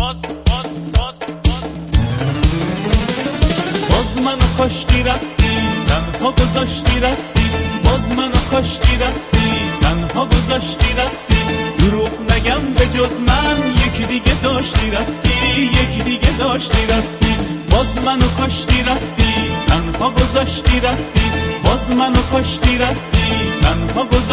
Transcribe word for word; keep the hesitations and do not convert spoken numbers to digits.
باز باز باز باز باز منو کاشتی رفتی تنها گذاشتی رفتی باز منو کاشتی رفتی تنها گذاشتی رفتی دروغ نگم به جز من یکی دیگه داشتی رفتی یکی دیگه داشتی رفتی باز منو کاشتی رفتی تنها گذاشتی رفتی باز منو کاشتی رفتی تنها گذاشتی